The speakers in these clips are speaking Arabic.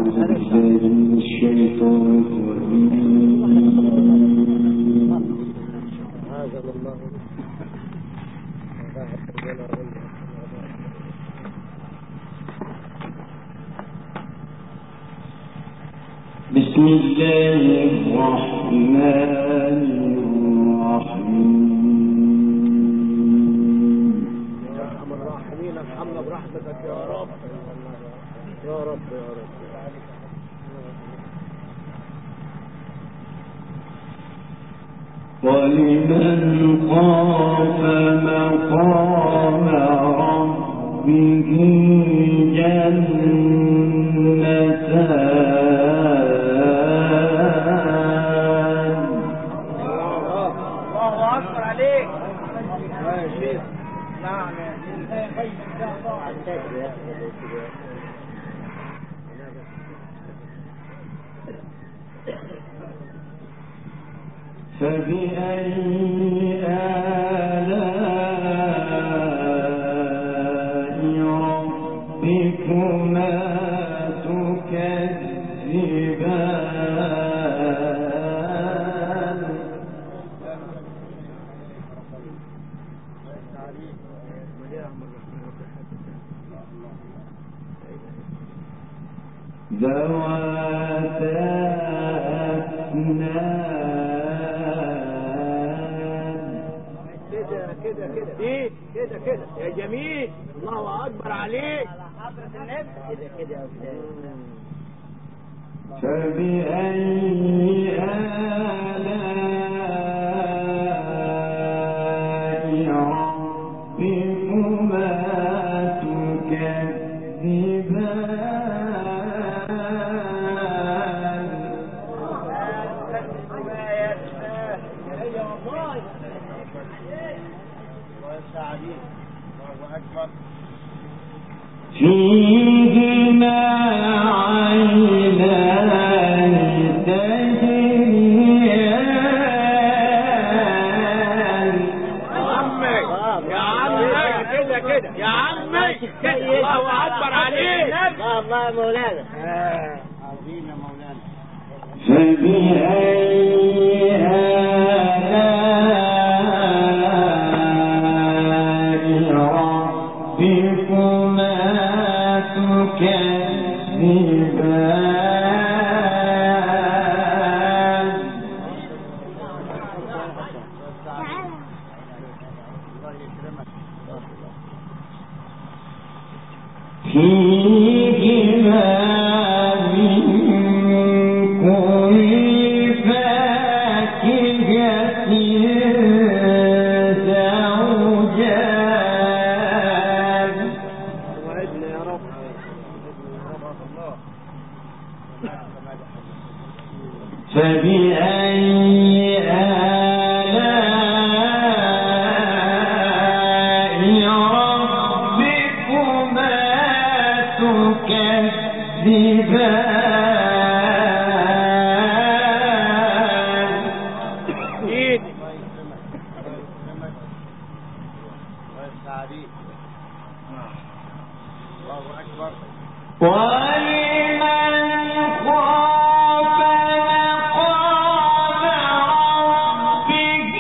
بسم الله الرحمن الرحيم. يا ارحم الراحمين ارحمنا برحمتك يا رب يا رب يا رب. ولمن خاف مقام ربه جنتان. الله اكبر عليك يا شيخ. نعم يا فبأي آلاء ربكما تكذبان. ذواتا أفنان. كده كده يا جميل. الله اكبر عليك على حضرة النبي. كده يا فلان. فبأي آلاء ربكما تكذبان. فيهما عينان تجريان. يا عمي كده يا عمي الله اكبر عليك. الله مولانا عظيم يا مولانا. فبأي آلاء ربكما تكذبان. فيهما من كل فاكهة زوجان. وعدنا يا رب. فبأي آلاء ربكما تكذبان. ايدي الله اكبر. ولمن خاف مقام ربه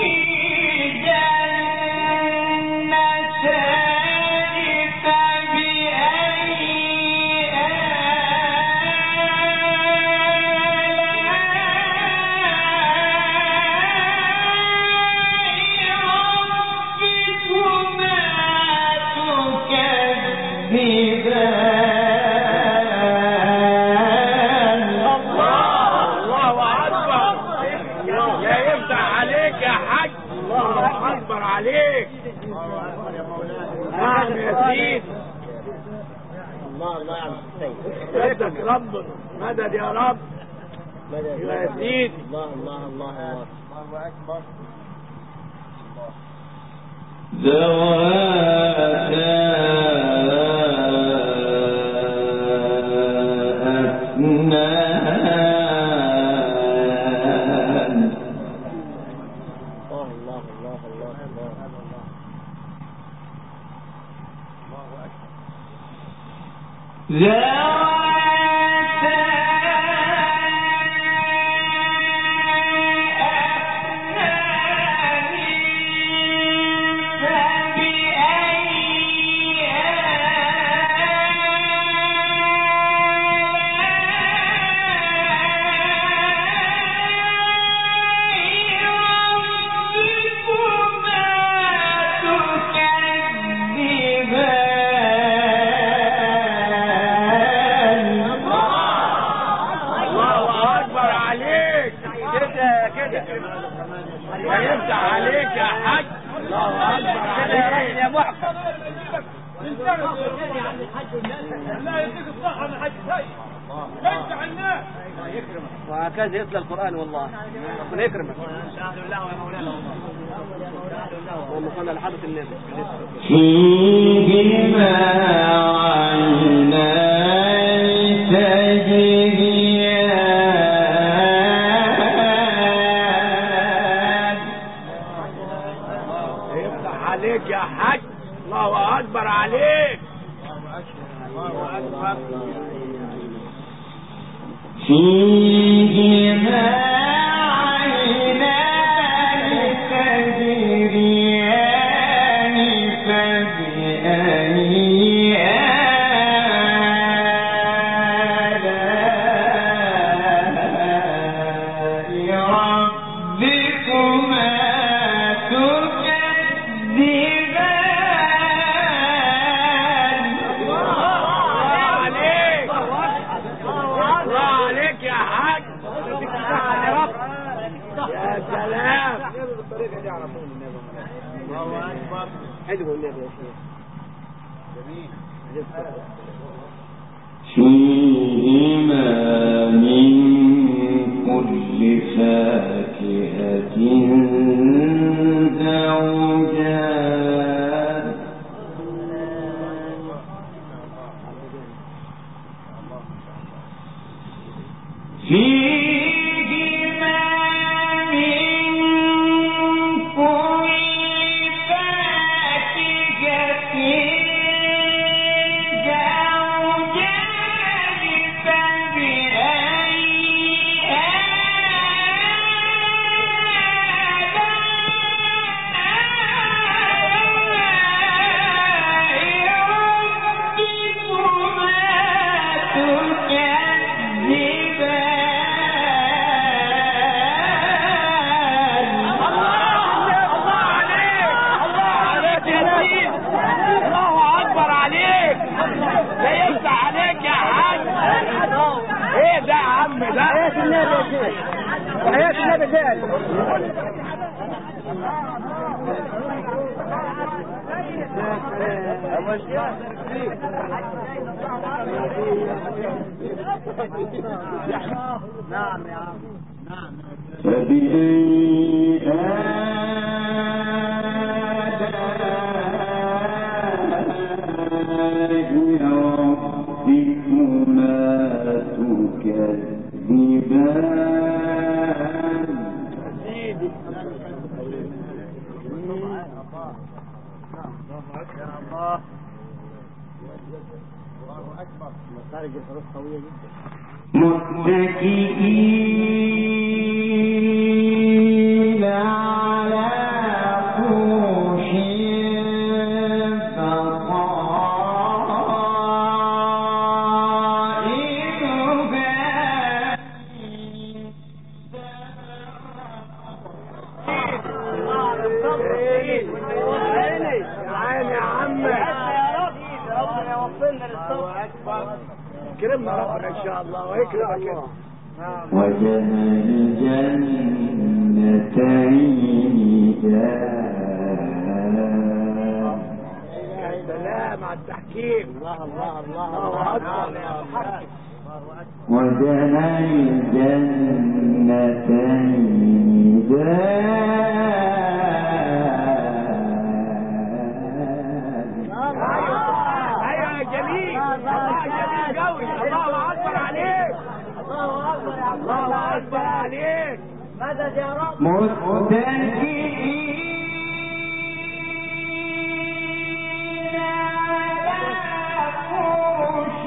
جنتان. فبأي عليك. نعم يا سيدي. الله يا عم السيد. مددك ربنا. مدد يا رب. مدد يا سيدي. الله أكبر. ذواتا أفنان. الله ذواتا محكم. لا يديك الصحة من حج شيء ليس عناه وهكذا يتلى القرآن والله ربنا يكرمك. اللهم صل على حضرة النبي. فيهما عينان تجريان. يفتح عليك يا حاج. الله أكبر عليك. فيهما عينان تجريان فبأي آلاء ربكما تكذبان. الله عليك يا حاج. يا سلام. حلو النبي يا شيخ. فيهما من كل فاكهة زوجان. فيهما من كل فاكهة زوجان فبأي حياة النبي زاد. نعم يا عم. نعم. فبأي آلاء ربكما تكذبان. متكئين على فرش كرمنا ربنا ان شاء الله ويكرمك. وجنى الجنتين دان. يا سلام على التحكيم. الله الله الله الله اكبر. وجنى الجنتين دان. ايوه يا جميل. الله جميل قوي. الله اكبر عليك. الله اكبر يا الله اكبر عليك. مدد يا رب. متكئين على فرش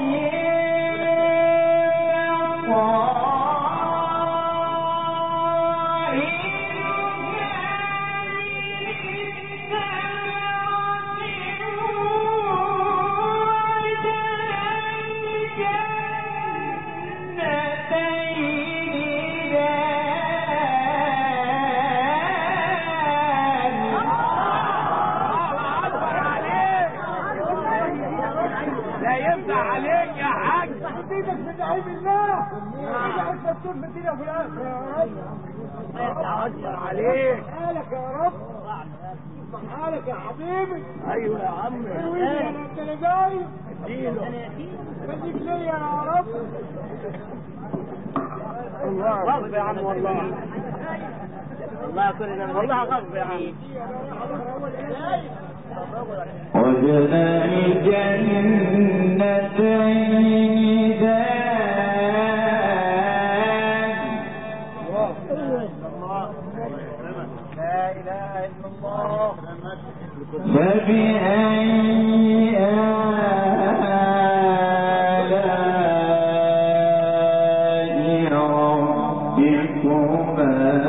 عليك يا حاج. ايدك بدعي بالله انت تكون في الدنيا وفي الاخره يا رب. الله اكبر عليك. مالك يا رب. مالك يا حبيبي؟ ايوه يا عمي. انت اللي جاي؟ اديله. بديك ليا يا رب. غصب يا عم والله. والله كلنا والله غصب يا عم. وجنا الجنتين لا اله الا الله. فبأي آلاء ربكما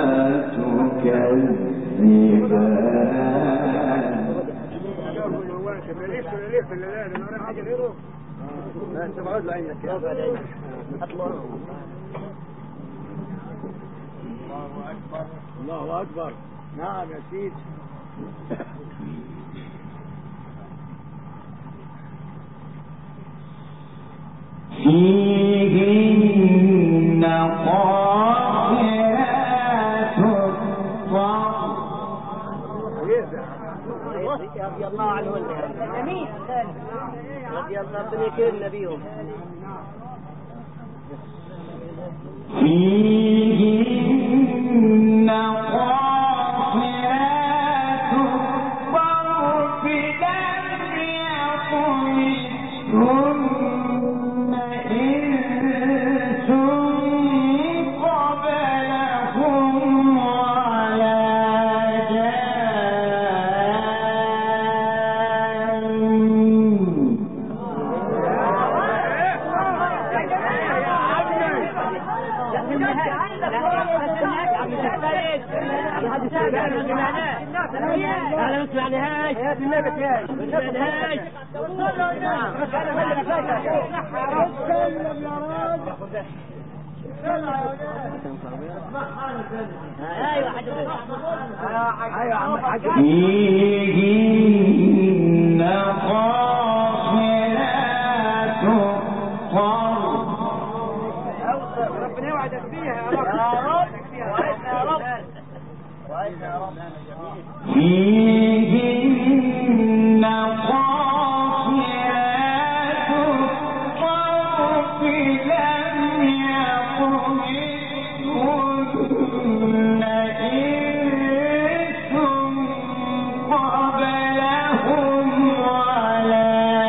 تكذبان الله اكبر. نعم يا سيدي. فيهن قاصرات رضي الله عنهن. رضي الله بنيكين نبيهم. فيهن قاصرات الطرف لم يطمثهن إنس قبلهم ولا أنا ما سمعناهاش. ما سمعناهاش. فيهن قاصرات الطرف ربنا يوعدك فيها يا رب. فيهن قاصرات الطرف لم يطمثهن إنس قبلهم ولا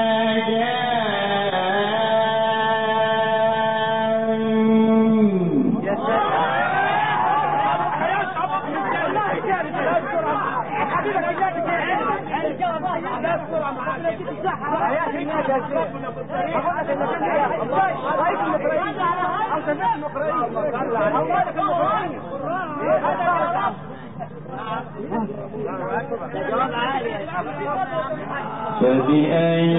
فبأي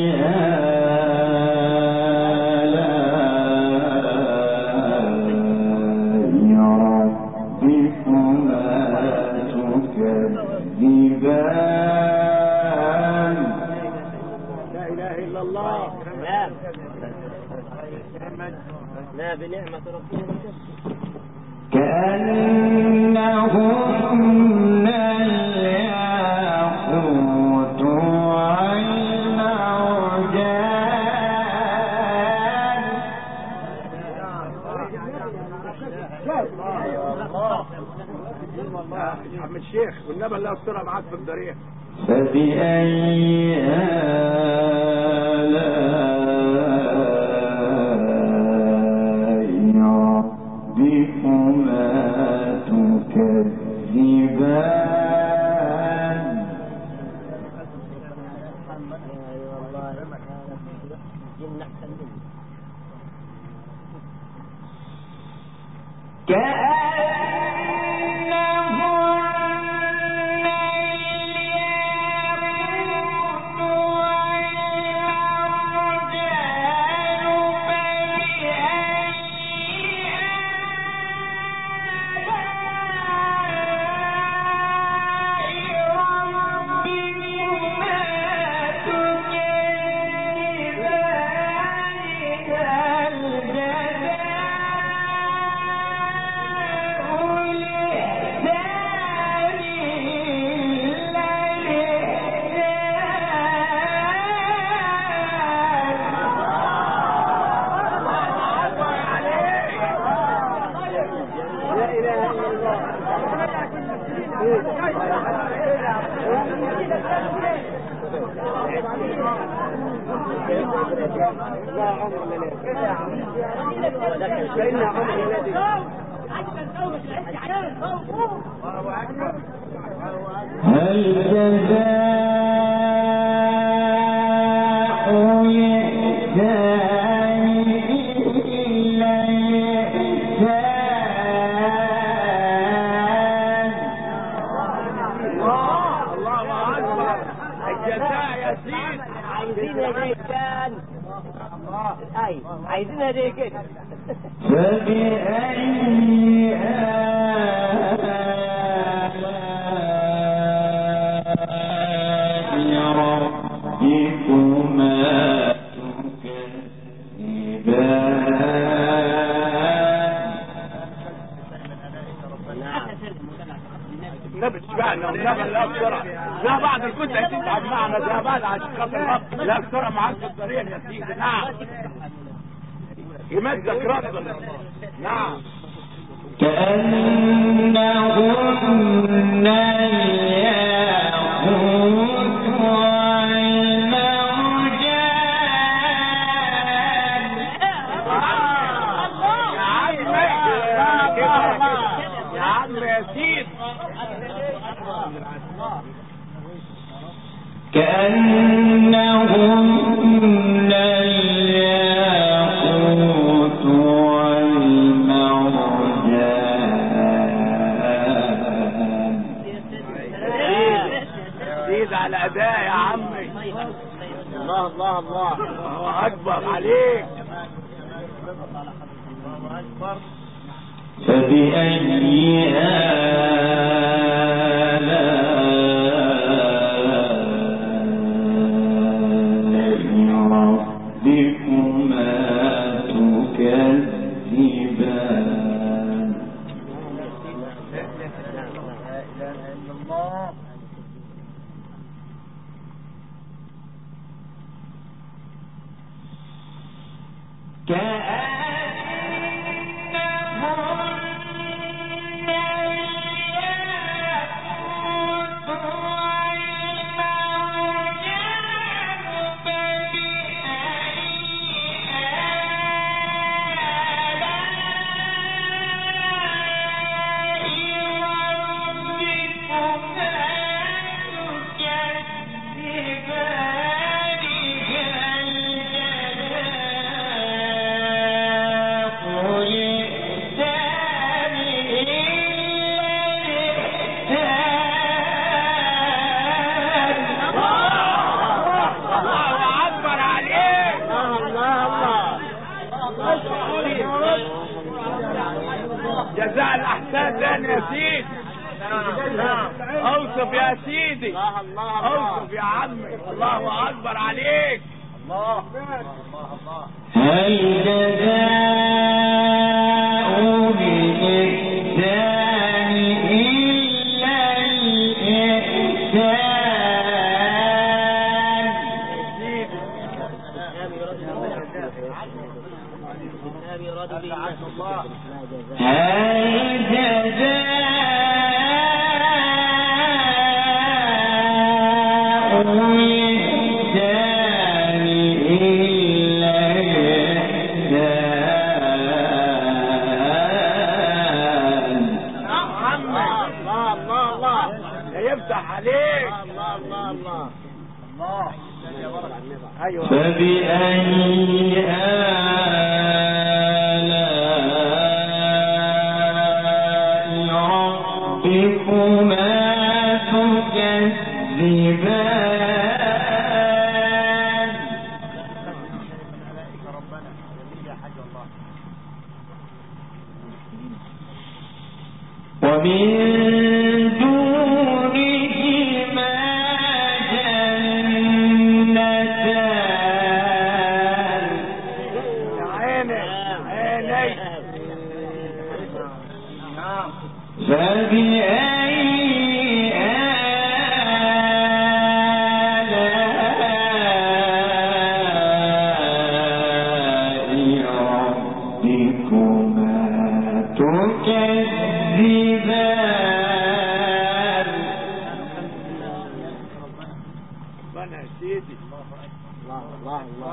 آلاء ربكما تكذبان لا اله الا الله. لا بنعمة ربنا كأنهن الياقوت والمرجان عم الشيخ والنبي الله يسترها معاك في الضريح. فبأي آلاء ربكما تكذبان عايزينها دي كده. فبأي آلاء ربكما تكذبان. النبي تشبعنا والنبي لا بسرعة، لا بعد الكنت هتتعب معنا، لا بعد عشان خاطر لا بسرعة معاك الطريق يا سيدي. نعم يمدك ربنا. نعم كأنهن الياقوت والمرجان. يا عم يا سيدي كأنهن الياقوت والمرجان. زيد على أداء يا عمي. الله الله الله الله أكبر عليك. فبأي ربكما تكذبان. جزاء الأحسان تاني يا سيدي. اوصف يا سيدي، اوصف يا عمي. الله أكبر عليك. الله هل جزاء الإحسان إلا الإحسان. هل جزاء الإحسان إلا الإحسان. الله يفتح عليك. الله ايوه. فبأي آلاء ربكما تكذبان. ومن دونهما جنتان. سيدي. الله الله الله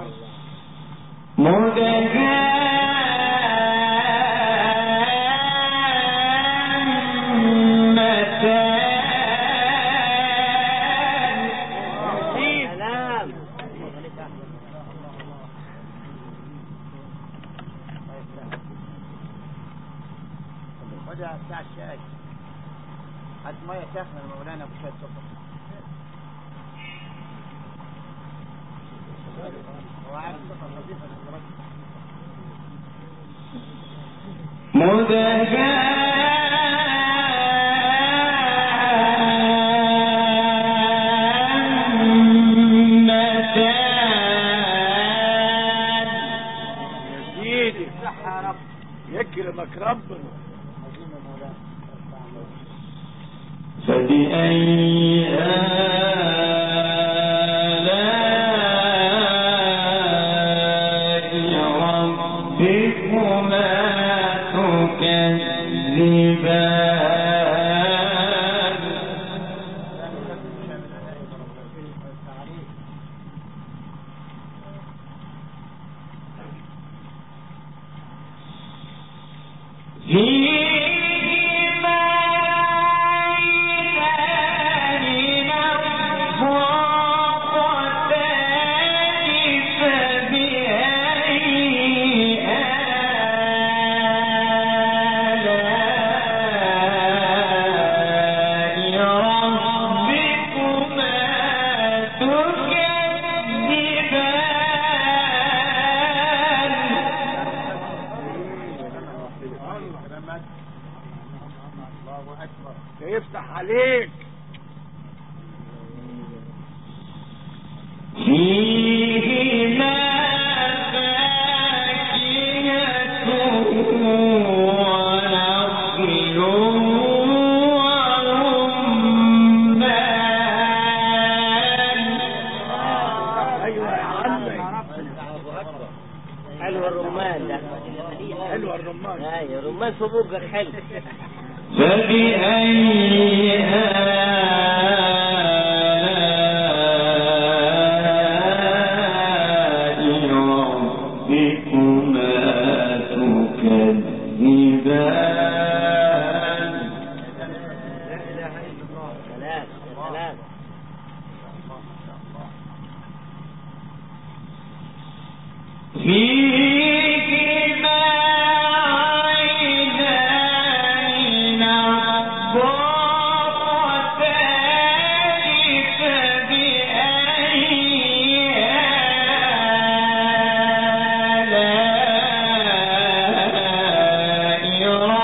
خدها بتاع الشاي. هات ميه سخنه لمولانا بشويه سكر. هو عارف سكر خفيفه يكرمك ربنا. فبأي آلاء ربكما تكذبان يفتح عليك. فيهما فاكهة ونخل ورمان. ايوه يا عمي. حلو الرمان ده. حلو الرمان. ايوه الرمان في بوقك حلو. فبأي آلاء ربكما تكذبان. سلام سلام. فيهما عينان نضاختان فبأي آلاء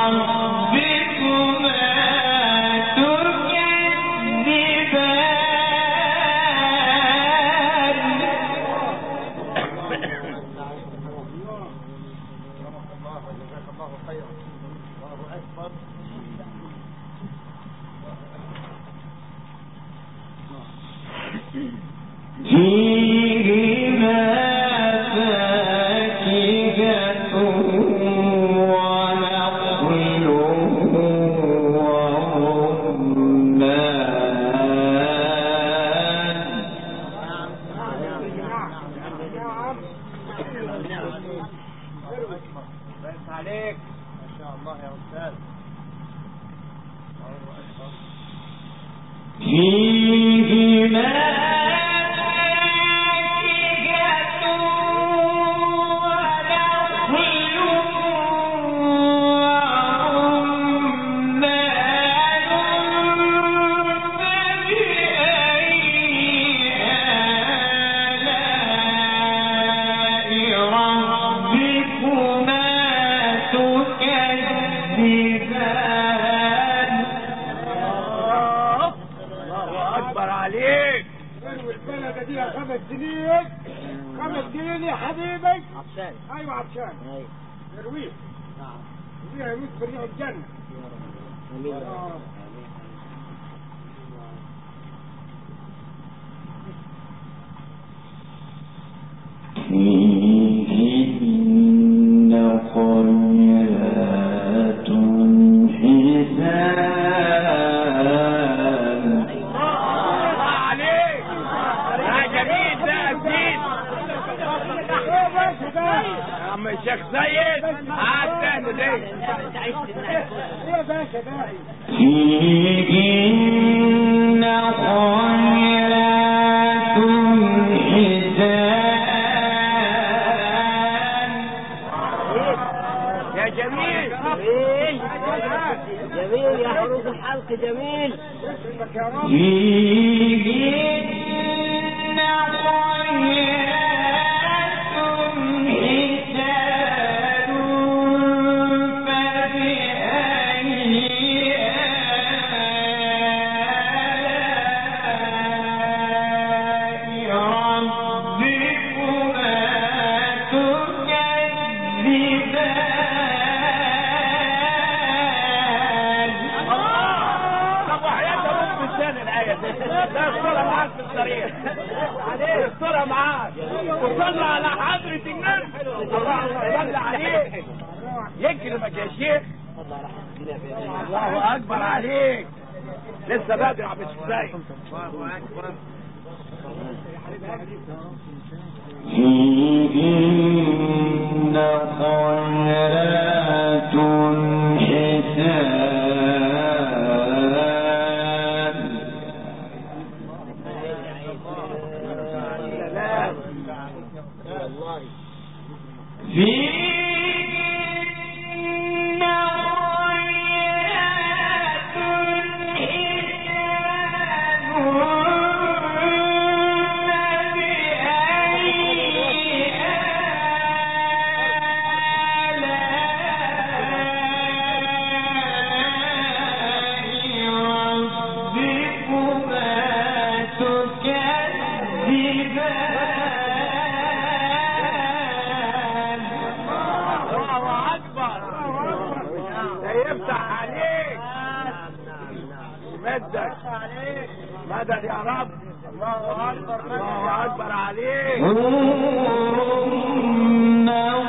ربكما فيهما فاكهة ونخل ورمان. عليك ما شاء الله يا استاذ. فيهما اديها 5 جنيه 5 جنيه يا حبيبي. عطشان. ايوه عطشان. ايوه يرويك. نعم. يرويها يموت في ريح الجنه. امين. فيهن خيرات حسان. الله عليك يا جميل. عم الشيخ سيد قعد تاني ليه؟ انت عشت الناس يا باشا باقي فيهن خيرات حسان. يا جميل جميل يا حروف الحلق جميل. فيهن خيرات حسان. فبأي آلاء ربكما تكذبان. طب وحياة رب الثاني الآية لا الصورة معاك في السرير الصورة معاك وصلى على حضرة النبي الله يصلي عليك يكرمك يا شيخ. الله أكبر عليك لسه بدري يا عم الشيخ سيد. فيهن خيرات حسان. والله فيهن خيرات حسان. الله أكبر ده يفتح عليك مدك مدد يا رب. الله أكبر الله أكبر عليك. هن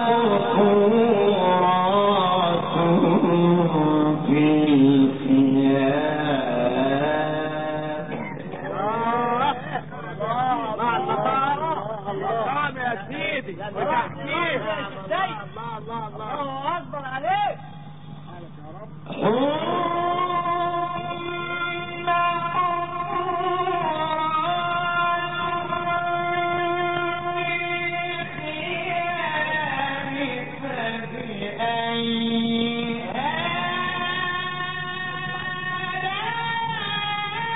مقصورات في الخيام. مقام يا سيدي وتحكيم. الله اكبر عليك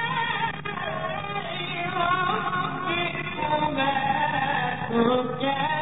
Okay.